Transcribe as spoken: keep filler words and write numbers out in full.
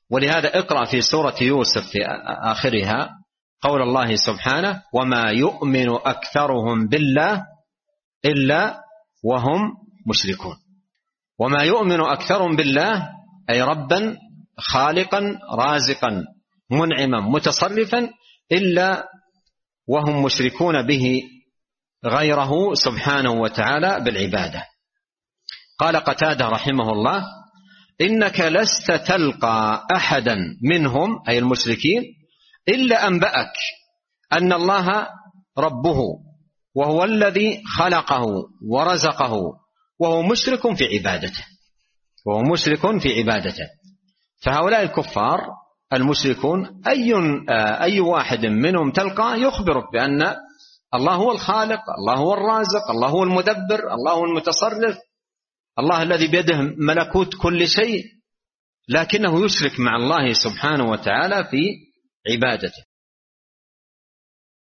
ولهذا اقرأ في سورة يوسف في آخرها قول الله سبحانه: وما يؤمن أكثرهم بالله إلا وهم مشركون. وما يؤمن أكثرهم بالله أي ربا خالقا رازقا منعما متصرفا إلا وهم مشركون به غيره سبحانه وتعالى بالعبادة. قال قتادة رحمه الله: إنك لست تلقى أحدا منهم أي المشركين إلا أنبأك أن الله ربه وهو الذي خلقه ورزقه وهو مشرك في عبادته وهو مشرك في عبادته. فهؤلاء الكفار المشركون أي, أي واحد منهم تلقى يخبرك بأن الله هو الخالق، الله هو الرازق، الله هو المدبر، الله هو المتصرف، الله الذي بيده ملكوت كل شيء، لكنه يشرك مع الله سبحانه وتعالى في عبادته.